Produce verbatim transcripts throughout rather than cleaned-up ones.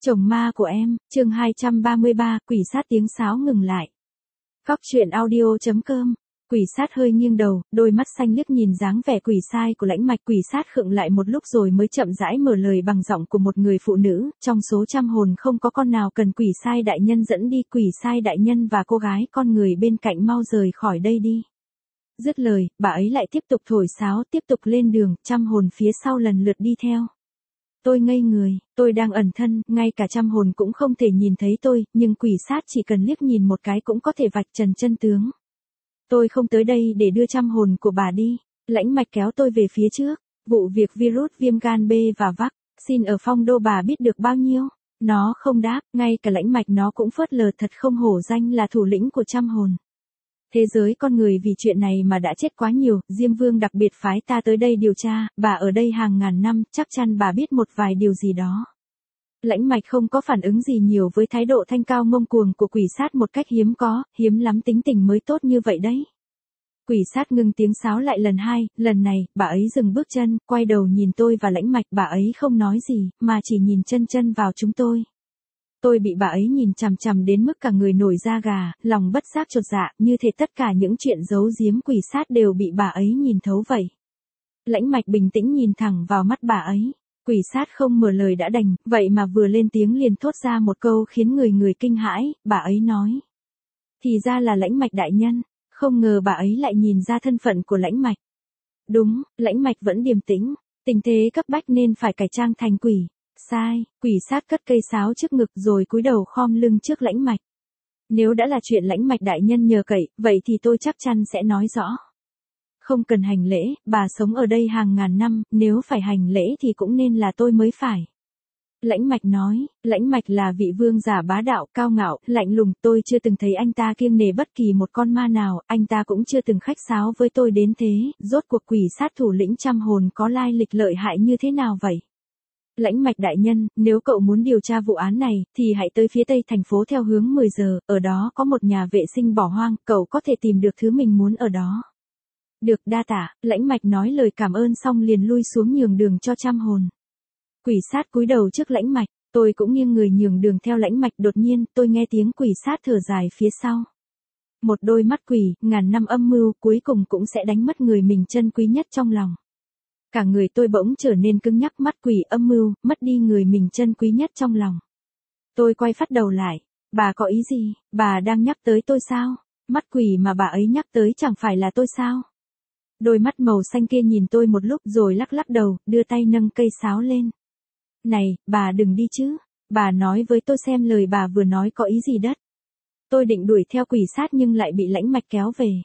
Chồng ma của em, chương hai trăm ba mươi ba, quỷ sát tiếng sáo ngừng lại. Góc truyện audio chấm com. Quỷ sát hơi nghiêng đầu, đôi mắt xanh liếc nhìn dáng vẻ quỷ sai của Lãnh Mạch. Quỷ sát khựng lại một lúc rồi mới chậm rãi mở lời bằng giọng của một người phụ nữ, trong số trăm hồn không có con nào cần quỷ sai đại nhân dẫn đi. Quỷ sai đại nhân và cô gái con người bên cạnh mau rời khỏi đây đi. Dứt lời, bà ấy lại tiếp tục thổi sáo, tiếp tục lên đường, trăm hồn phía sau lần lượt đi theo. Tôi ngây người, tôi đang ẩn thân, ngay cả trăm hồn cũng không thể nhìn thấy tôi, nhưng quỷ sát chỉ cần liếc nhìn một cái cũng có thể vạch trần chân tướng. Tôi không tới đây để đưa trăm hồn của bà đi. Lãnh Mạch kéo tôi về phía trước. Vụ việc virus viêm gan B và vaccine ở Phong Đô bà biết được bao nhiêu? Nó không đáp, ngay cả Lãnh Mạch nó cũng phớt lờ, thật không hổ danh là thủ lĩnh của trăm hồn. Thế giới con người vì chuyện này mà đã chết quá nhiều, Diêm Vương đặc biệt phái ta tới đây điều tra, bà ở đây hàng ngàn năm, chắc chắn bà biết một vài điều gì đó. Lãnh Mạch không có phản ứng gì nhiều với thái độ thanh cao ngông cuồng của quỷ sát, một cách hiếm có, hiếm lắm tính tình mới tốt như vậy đấy. Quỷ sát ngưng tiếng sáo lại lần hai, lần này, bà ấy dừng bước chân, quay đầu nhìn tôi và Lãnh Mạch, bà ấy không nói gì, mà chỉ nhìn chân chân vào chúng tôi. Tôi bị bà ấy nhìn chằm chằm đến mức cả người nổi da gà, lòng bất giác chột dạ, như thể tất cả những chuyện giấu giếm quỷ sát đều bị bà ấy nhìn thấu vậy. Lãnh Mạch bình tĩnh nhìn thẳng vào mắt bà ấy. Quỷ sát không mở lời đã đành, vậy mà vừa lên tiếng liền thốt ra một câu khiến người người kinh hãi, bà ấy nói. Thì ra là Lãnh Mạch đại nhân, không ngờ bà ấy lại nhìn ra thân phận của Lãnh Mạch. Đúng, Lãnh Mạch vẫn điềm tĩnh, tình thế cấp bách nên phải cải trang thành quỷ. Sai, quỷ sát cất cây sáo trước ngực rồi cúi đầu khom lưng trước Lãnh Mạch. Nếu đã là chuyện Lãnh Mạch đại nhân nhờ cậy, vậy thì tôi chắc chắn sẽ nói rõ. Không cần hành lễ, bà sống ở đây hàng ngàn năm, nếu phải hành lễ thì cũng nên là tôi mới phải. Lãnh Mạch nói, Lãnh Mạch là vị vương giả bá đạo, cao ngạo, lạnh lùng, tôi chưa từng thấy anh ta kiêng nể bất kỳ một con ma nào, anh ta cũng chưa từng khách sáo với tôi đến thế, rốt cuộc quỷ sát thủ lĩnh trăm hồn có lai lịch lợi hại như thế nào vậy? Lãnh Mạch đại nhân, nếu cậu muốn điều tra vụ án này, thì hãy tới phía tây thành phố theo hướng mười giờ, ở đó có một nhà vệ sinh bỏ hoang, cậu có thể tìm được thứ mình muốn ở đó. Được, đa tạ, Lãnh Mạch nói lời cảm ơn xong liền lui xuống nhường đường cho trăm hồn. Quỷ sát cúi đầu trước Lãnh Mạch, tôi cũng nghiêng người nhường đường theo Lãnh Mạch, đột nhiên, tôi nghe tiếng quỷ sát thở dài phía sau. Một đôi mắt quỷ, ngàn năm âm mưu, cuối cùng cũng sẽ đánh mất người mình trân quý nhất trong lòng. Cả người tôi bỗng trở nên cứng nhắc, mắt quỷ âm mưu, mất đi người mình trân quý nhất trong lòng. Tôi quay phát đầu lại, bà có ý gì, bà đang nhắc tới tôi sao? Mắt quỷ mà bà ấy nhắc tới chẳng phải là tôi sao? Đôi mắt màu xanh kia nhìn tôi một lúc rồi lắc lắc đầu, đưa tay nâng cây sáo lên. Này, bà đừng đi chứ, bà nói với tôi xem lời bà vừa nói có ý gì đất. Tôi định đuổi theo quỷ sát nhưng lại bị Lãnh Mạch kéo về.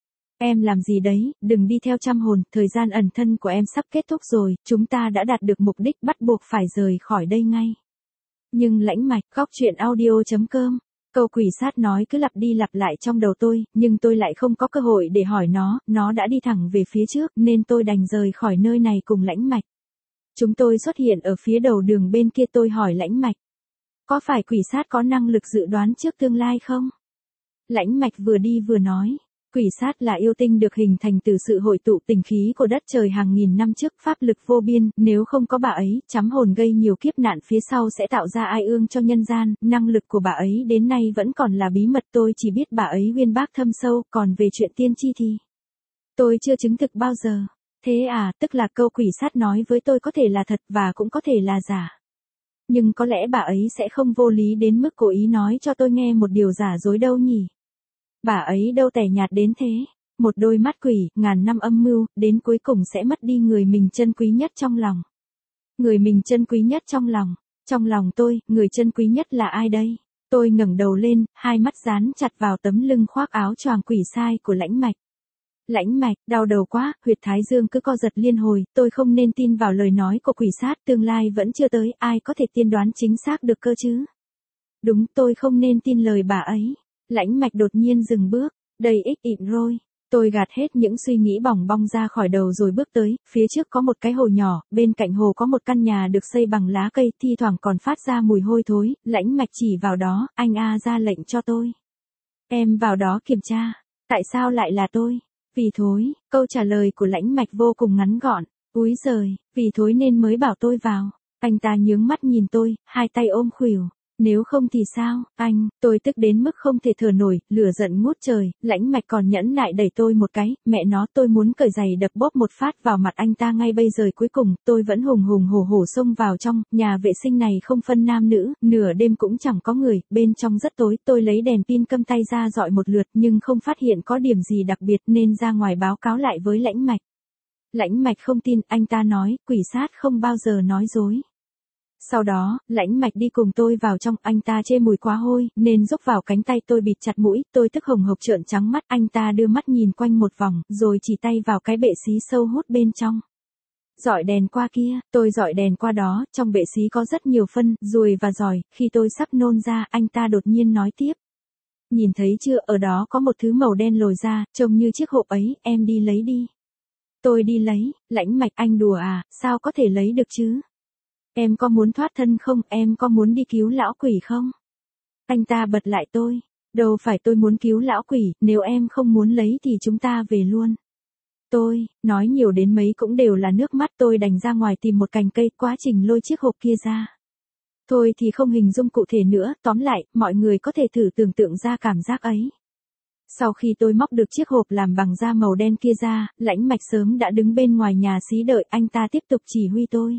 Em làm gì đấy, đừng đi theo trăm hồn, thời gian ẩn thân của em sắp kết thúc rồi, chúng ta đã đạt được mục đích, bắt buộc phải rời khỏi đây ngay. Nhưng Lãnh Mạch, góc truyện audio chấm com, câu quỷ sát nói cứ lặp đi lặp lại trong đầu tôi, nhưng tôi lại không có cơ hội để hỏi nó, nó đã đi thẳng về phía trước, nên tôi đành rời khỏi nơi này cùng Lãnh Mạch. Chúng tôi xuất hiện ở phía đầu đường bên kia, tôi hỏi Lãnh Mạch. Có phải quỷ sát có năng lực dự đoán trước tương lai không? Lãnh Mạch vừa đi vừa nói. Quỷ sát là yêu tinh được hình thành từ sự hội tụ tình khí của đất trời hàng nghìn năm trước, pháp lực vô biên, nếu không có bà ấy, chấm hồn gây nhiều kiếp nạn phía sau sẽ tạo ra ai ương cho nhân gian, năng lực của bà ấy đến nay vẫn còn là bí mật, tôi chỉ biết bà ấy uyên bác thâm sâu, còn về chuyện tiên tri thì tôi chưa chứng thực bao giờ. Thế à, tức là câu quỷ sát nói với tôi có thể là thật và cũng có thể là giả. Nhưng có lẽ bà ấy sẽ không vô lý đến mức cố ý nói cho tôi nghe một điều giả dối đâu nhỉ? Bà ấy đâu tẻ nhạt đến thế, một đôi mắt quỷ, ngàn năm âm mưu, đến cuối cùng sẽ mất đi người mình trân quý nhất trong lòng. Người mình trân quý nhất trong lòng, trong lòng tôi, người trân quý nhất là ai đây? Tôi ngẩng đầu lên, hai mắt dán chặt vào tấm lưng khoác áo choàng quỷ sai của Lãnh Mạch. Lãnh Mạch, đau đầu quá, huyệt thái dương cứ co giật liên hồi, tôi không nên tin vào lời nói của quỷ sát, tương lai vẫn chưa tới, ai có thể tiên đoán chính xác được cơ chứ? Đúng, tôi không nên tin lời bà ấy. Lãnh Mạch đột nhiên dừng bước, đầy ích ịn rồi. Tôi gạt hết những suy nghĩ bỏng bong ra khỏi đầu rồi bước tới, phía trước có một cái hồ nhỏ, bên cạnh hồ có một căn nhà được xây bằng lá cây, thi thoảng còn phát ra mùi hôi thối, Lãnh Mạch chỉ vào đó, anh A ra lệnh cho tôi. Em vào đó kiểm tra, tại sao lại là tôi? Vì thối, câu trả lời của Lãnh Mạch vô cùng ngắn gọn, úi giời, vì thối nên mới bảo tôi vào. Anh ta nhướng mắt nhìn tôi, hai tay ôm khuỷu. Nếu không thì sao, anh, tôi tức đến mức không thể thở nổi, lửa giận ngút trời, Lãnh Mạch còn nhẫn nại đẩy tôi một cái, mẹ nó tôi muốn cởi giày đập bóp một phát vào mặt anh ta ngay bây giờ. Cuối cùng, tôi vẫn hùng hùng hổ hổ xông vào trong, nhà vệ sinh này không phân nam nữ, nửa đêm cũng chẳng có người, bên trong rất tối, tôi lấy đèn pin câm tay ra dọi một lượt nhưng không phát hiện có điểm gì đặc biệt nên ra ngoài báo cáo lại với Lãnh Mạch. Lãnh Mạch không tin, anh ta nói, quỷ sát không bao giờ nói dối. Sau đó, Lãnh Mạch đi cùng tôi vào trong, anh ta chê mùi quá hôi, nên rúc vào cánh tay tôi bịt chặt mũi, tôi tức hồng hộc trợn trắng mắt, anh ta đưa mắt nhìn quanh một vòng, rồi chỉ tay vào cái bệ xí sâu hút bên trong. Dọi đèn qua kia, tôi dọi đèn qua đó, trong bệ xí có rất nhiều phân, ruồi và giòi, khi tôi sắp nôn ra, anh ta đột nhiên nói tiếp. Nhìn thấy chưa, ở đó có một thứ màu đen lồi ra, trông như chiếc hộp ấy, em đi lấy đi. Tôi đi lấy, Lãnh Mạch anh đùa à, sao có thể lấy được chứ? Em có muốn thoát thân không, em có muốn đi cứu lão quỷ không? Anh ta bật lại tôi, đâu phải tôi muốn cứu lão quỷ, nếu em không muốn lấy thì chúng ta về luôn. Tôi, nói nhiều đến mấy cũng đều là nước mắt, tôi đành ra ngoài tìm một cành cây, quá trình lôi chiếc hộp kia ra. Thôi thì không hình dung cụ thể nữa, tóm lại, mọi người có thể thử tưởng tượng ra cảm giác ấy. Sau khi tôi móc được chiếc hộp làm bằng da màu đen kia ra, Lãnh Mạch sớm đã đứng bên ngoài nhà xí đợi, anh ta tiếp tục chỉ huy tôi.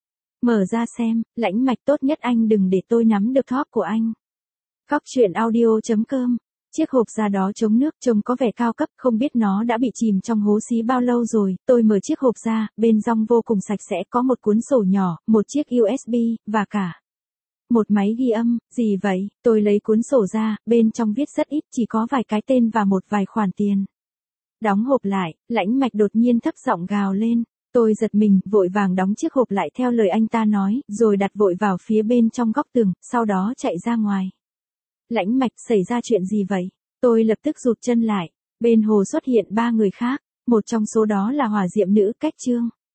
Mở ra xem, Lãnh Mạch tốt nhất anh đừng để tôi nắm được thóp của anh. Cóc truyện audio chấm com. Chiếc hộp da đó chống nước, trông có vẻ cao cấp, không biết nó đã bị chìm trong hố xí bao lâu rồi. Tôi mở chiếc hộp ra, bên trong vô cùng sạch sẽ, có một cuốn sổ nhỏ, một chiếc u ét bê, và cả một máy ghi âm. Gì vậy? Tôi lấy cuốn sổ ra, bên trong viết rất ít, chỉ có vài cái tên và một vài khoản tiền. Đóng hộp lại, Lãnh Mạch đột nhiên thấp giọng gào lên. Tôi giật mình, vội vàng đóng chiếc hộp lại theo lời anh ta nói, rồi đặt vội vào phía bên trong góc tường, sau đó chạy ra ngoài. Lãnh Mạch, xảy ra chuyện gì vậy? Tôi lập tức rụt chân lại. Bên hồ xuất hiện ba người khác, một trong số đó là hỏa diệm nữ Cách Trương.